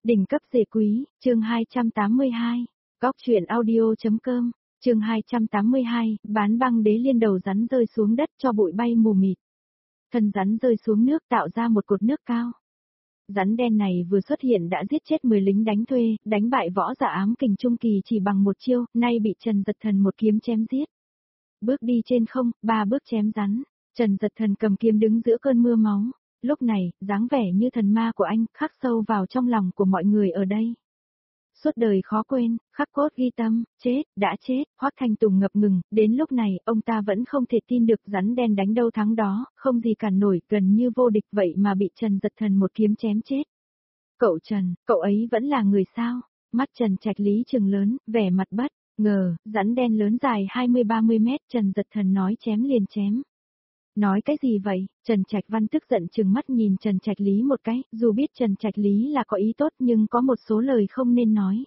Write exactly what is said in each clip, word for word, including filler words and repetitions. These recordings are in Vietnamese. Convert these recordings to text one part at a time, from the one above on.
Đỉnh cấp dề quý, chương hai trăm tám mươi hai, góc truyện audio.com, chương hai trăm tám mươi hai, bán băng đế liên đầu rắn rơi xuống đất cho bụi bay mù mịt. Thân rắn rơi xuống nước tạo ra một cột nước cao. Rắn đen này vừa xuất hiện đã giết chết mười lính đánh thuê, đánh bại võ giả ám kình trung kỳ chỉ bằng một chiêu, nay bị Trần Giật Thần một kiếm chém giết. Bước đi trên không, ba bước chém rắn, Trần Giật Thần cầm kiếm đứng giữa cơn mưa máu. Lúc này, dáng vẻ như thần ma của anh khắc sâu vào trong lòng của mọi người ở đây. Suốt đời khó quên, khắc cốt ghi tâm, chết, đã chết, Hoắc Thanh Tùng ngập ngừng, đến lúc này, ông ta vẫn không thể tin được rắn đen đánh đâu thắng đó, không gì cản nổi, gần như vô địch vậy mà bị Trần Giật Thần một kiếm chém chết. Cậu Trần, cậu ấy vẫn là người sao? Mắt Trần Trạch Lý trừng lớn, vẻ mặt bất ngờ, rắn đen lớn dài hai mươi ba mươi mét, Trần Giật Thần nói chém liền chém. Nói cái gì vậy? Trần Trạch Văn tức giận trừng mắt nhìn Trần Trạch Lý một cái, dù biết Trần Trạch Lý là có ý tốt nhưng có một số lời không nên nói.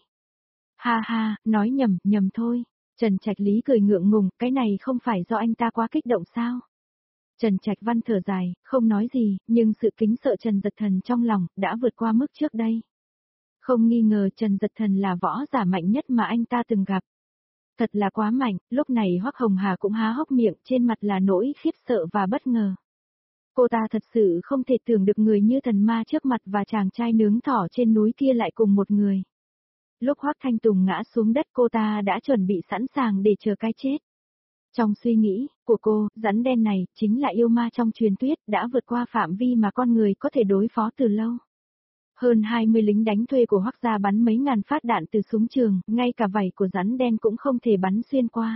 Ha ha, nói nhầm, nhầm thôi. Trần Trạch Lý cười ngượng ngùng, cái này không phải do anh ta quá kích động sao? Trần Trạch Văn thở dài, không nói gì, nhưng sự kính sợ Trần Giật Thần trong lòng đã vượt qua mức trước đây. Không nghi ngờ Trần Giật Thần là võ giả mạnh nhất mà anh ta từng gặp. Thật là quá mạnh, lúc này Hoắc Hồng Hà cũng há hốc miệng, trên mặt là nỗi khiếp sợ và bất ngờ. Cô ta thật sự không thể tưởng được người như thần ma trước mặt và chàng trai nướng thỏ trên núi kia lại cùng một người. Lúc Hoắc Thanh Tùng ngã xuống đất cô ta đã chuẩn bị sẵn sàng để chờ cái chết. Trong suy nghĩ của cô, rắn đen này chính là yêu ma trong truyền thuyết đã vượt qua phạm vi mà con người có thể đối phó từ lâu. Hơn hai mươi lính đánh thuê của Hoắc gia bắn mấy ngàn phát đạn từ súng trường, ngay cả vảy của rắn đen cũng không thể bắn xuyên qua.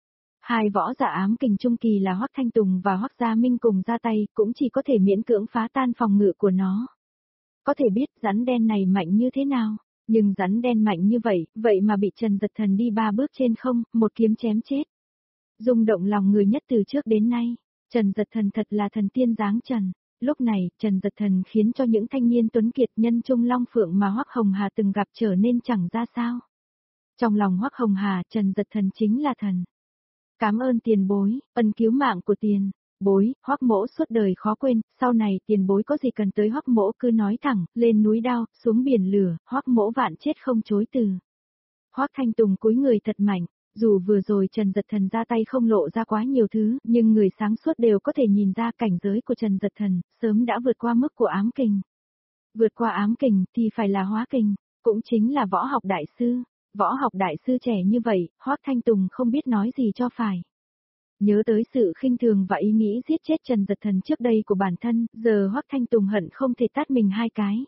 Hai võ giả ám kình trung kỳ là Hoắc Thanh Tùng và Hoắc Gia Minh cùng ra tay, cũng chỉ có thể miễn cưỡng phá tan phòng ngự của nó. Có thể biết rắn đen này mạnh như thế nào, nhưng rắn đen mạnh như vậy, vậy mà bị Trần Giật Thần đi ba bước trên không, một kiếm chém chết. Rung động lòng người nhất từ trước đến nay, Trần Giật Thần thật là thần tiên dáng trần. Lúc này, Trần Giật Thần khiến cho những thanh niên tuấn kiệt nhân trung long phượng mà Hoắc Hồng Hà từng gặp trở nên chẳng ra sao. Trong lòng Hoắc Hồng Hà, Trần Giật Thần chính là thần. Cảm ơn tiền bối, ân cứu mạng của tiền bối, Hoắc mỗ suốt đời khó quên, sau này tiền bối có gì cần tới Hoắc mỗ cứ nói thẳng, lên núi đao, xuống biển lửa, Hoắc mỗ vạn chết không chối từ. Hoắc Thanh Tùng cúi người thật mạnh. Dù vừa rồi Trần Giật Thần ra tay không lộ ra quá nhiều thứ, nhưng người sáng suốt đều có thể nhìn ra cảnh giới của Trần Giật Thần, sớm đã vượt qua mức của ám kình. Vượt qua ám kình thì phải là hóa kình, cũng chính là võ học đại sư. Võ học đại sư trẻ như vậy, Hoắc Thanh Tùng không biết nói gì cho phải. Nhớ tới sự khinh thường và ý nghĩ giết chết Trần Giật Thần trước đây của bản thân, giờ Hoắc Thanh Tùng hận không thể tát mình hai cái.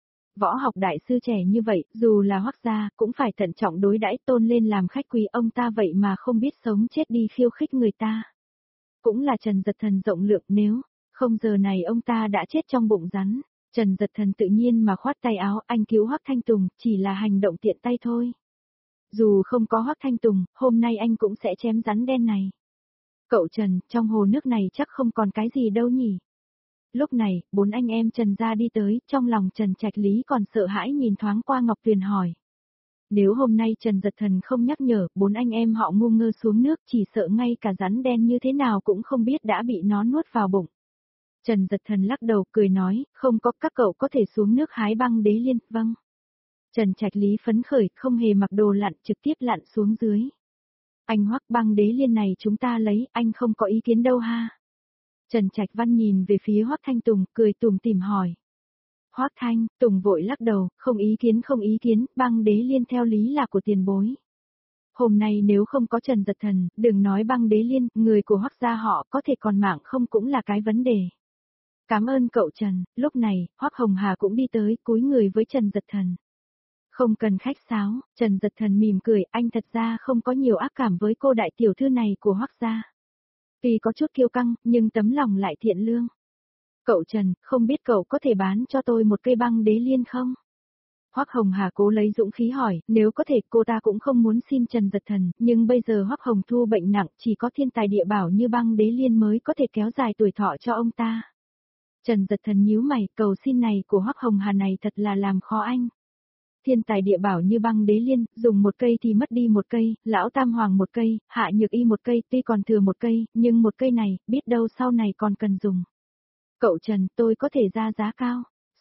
Võ học đại sư trẻ như vậy, dù là Hoắc gia, cũng phải thận trọng đối đãi, tôn lên làm khách quý, ông ta vậy mà không biết sống chết đi khiêu khích người ta. Cũng là Trần Giật Thần rộng lượng, nếu không giờ này ông ta đã chết trong bụng rắn. Trần Giật Thần tự nhiên mà khoát tay áo, anh cứu Hoắc Thanh Tùng, chỉ là hành động tiện tay thôi. Dù không có Hoắc Thanh Tùng, hôm nay anh cũng sẽ chém rắn đen này. Cậu Trần, trong hồ nước này chắc không còn cái gì đâu nhỉ? Lúc này, bốn anh em Trần gia đi tới, trong lòng Trần Trạch Lý còn sợ hãi nhìn thoáng qua Ngọc Tuyền hỏi. Nếu hôm nay Trần Giật Thần không nhắc nhở, bốn anh em họ ngu ngơ xuống nước, chỉ sợ ngay cả rắn đen như thế nào cũng không biết đã bị nó nuốt vào bụng. Trần Giật Thần lắc đầu cười nói, không có, các cậu có thể xuống nước hái băng đế liên, vâng. Trần Trạch Lý phấn khởi, không hề mặc đồ lặn, trực tiếp lặn xuống dưới. Anh Hoắc, băng đế liên này chúng ta lấy, anh không có ý kiến đâu ha. Trần Trạch Văn nhìn về phía Hoắc Thanh Tùng, cười tủm tỉm hỏi. Hoắc Thanh Tùng vội lắc đầu, không ý kiến không ý kiến, băng đế liên theo lý là của tiền bối. Hôm nay nếu không có Trần Giật Thần, đừng nói băng đế liên, người của Hoắc gia họ có thể còn mạng không cũng là cái vấn đề. Cảm ơn cậu Trần, lúc này, Hoắc Hồng Hà cũng đi tới, cúi người với Trần Giật Thần. Không cần khách sáo, Trần Giật Thần mỉm cười, anh thật ra không có nhiều ác cảm với cô đại tiểu thư này của Hoắc gia. Tuy có chút kiêu căng, nhưng tấm lòng lại thiện lương. Cậu Trần, không biết cậu có thể bán cho tôi một cây băng đế liên không? Hoắc Hồng Hà cố lấy dũng khí hỏi, nếu có thể cô ta cũng không muốn xin Trần Giật Thần, nhưng bây giờ Hoắc Hồng Thu bệnh nặng, chỉ có thiên tài địa bảo như băng đế liên mới có thể kéo dài tuổi thọ cho ông ta. Trần Giật Thần nhíu mày, cầu xin này của Hoắc Hồng Hà này thật là làm khó anh. Thiên tài địa bảo như băng đế liên, dùng một cây thì mất đi một cây, lão tam hoàng một cây, hạ nhược y một cây, tuy còn thừa một cây, nhưng một cây này, biết đâu sau này còn cần dùng. Cậu Trần, tôi có thể ra giá cao.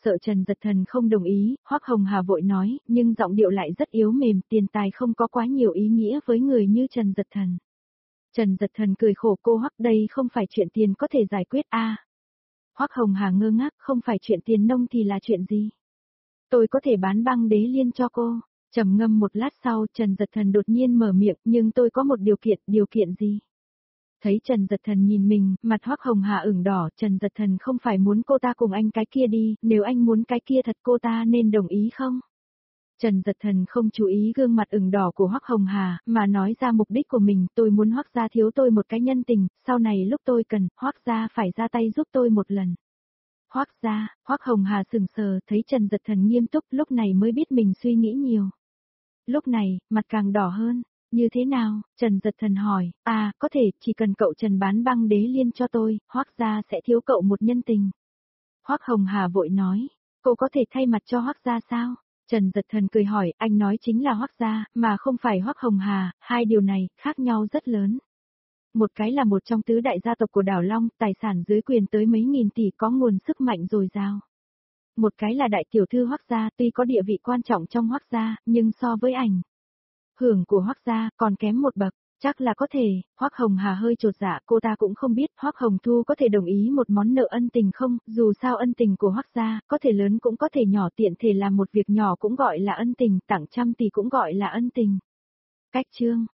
Sợ Trần Giật Thần không đồng ý, Hoắc Hồng Hà vội nói, nhưng giọng điệu lại rất yếu mềm, tiền tài không có quá nhiều ý nghĩa với người như Trần Giật Thần. Trần Giật Thần cười khổ, cô Hoắc, đây không phải chuyện tiền có thể giải quyết a. À. Hoắc Hồng Hà ngơ ngác, không phải chuyện tiền nông thì là chuyện gì? Tôi có thể bán băng đế liên cho cô. Trầm ngâm một lát sau, Trần Giật Thần đột nhiên mở miệng, nhưng tôi có một điều kiện, điều kiện gì? Thấy Trần Giật Thần nhìn mình, mặt Hoắc Hồng Hà ửng đỏ, Trần Giật Thần không phải muốn cô ta cùng anh cái kia đi, nếu anh muốn cái kia thật cô ta nên đồng ý không? Trần Giật Thần không chú ý gương mặt ửng đỏ của Hoắc Hồng Hà, mà nói ra mục đích của mình, tôi muốn Hoắc gia thiếu tôi một cái nhân tình, sau này lúc tôi cần, Hoắc gia phải ra tay giúp tôi một lần. Hoắc gia, Hoắc Hồng Hà sừng sờ, thấy Trần Giật Thần nghiêm túc, lúc này mới biết mình suy nghĩ nhiều. Lúc này, mặt càng đỏ hơn. Như thế nào? Trần Giật Thần hỏi, à, có thể, chỉ cần cậu Trần bán băng đế liên cho tôi, Hoắc gia sẽ thiếu cậu một nhân tình. Hoắc Hồng Hà vội nói, cô có thể thay mặt cho Hoắc gia sao? Trần Giật Thần cười hỏi, anh nói chính là Hoắc gia, mà không phải Hoắc Hồng Hà, hai điều này, khác nhau rất lớn. Một cái là một trong tứ đại gia tộc của Đảo Long, tài sản dưới quyền tới mấy nghìn tỷ, có nguồn sức mạnh dồi dào. Một cái là đại tiểu thư Hoắc gia, tuy có địa vị quan trọng trong Hoắc gia, nhưng so với ảnh hưởng của Hoắc gia còn kém một bậc, chắc là có thể. Hoắc Hồng Hà hơi chột dạ, cô ta cũng không biết Hoắc Hồng Thu có thể đồng ý một món nợ ân tình không, dù sao ân tình của Hoắc gia, có thể lớn cũng có thể nhỏ, tiện thể làm một việc nhỏ cũng gọi là ân tình, tặng trăm tỷ cũng gọi là ân tình. Cách chương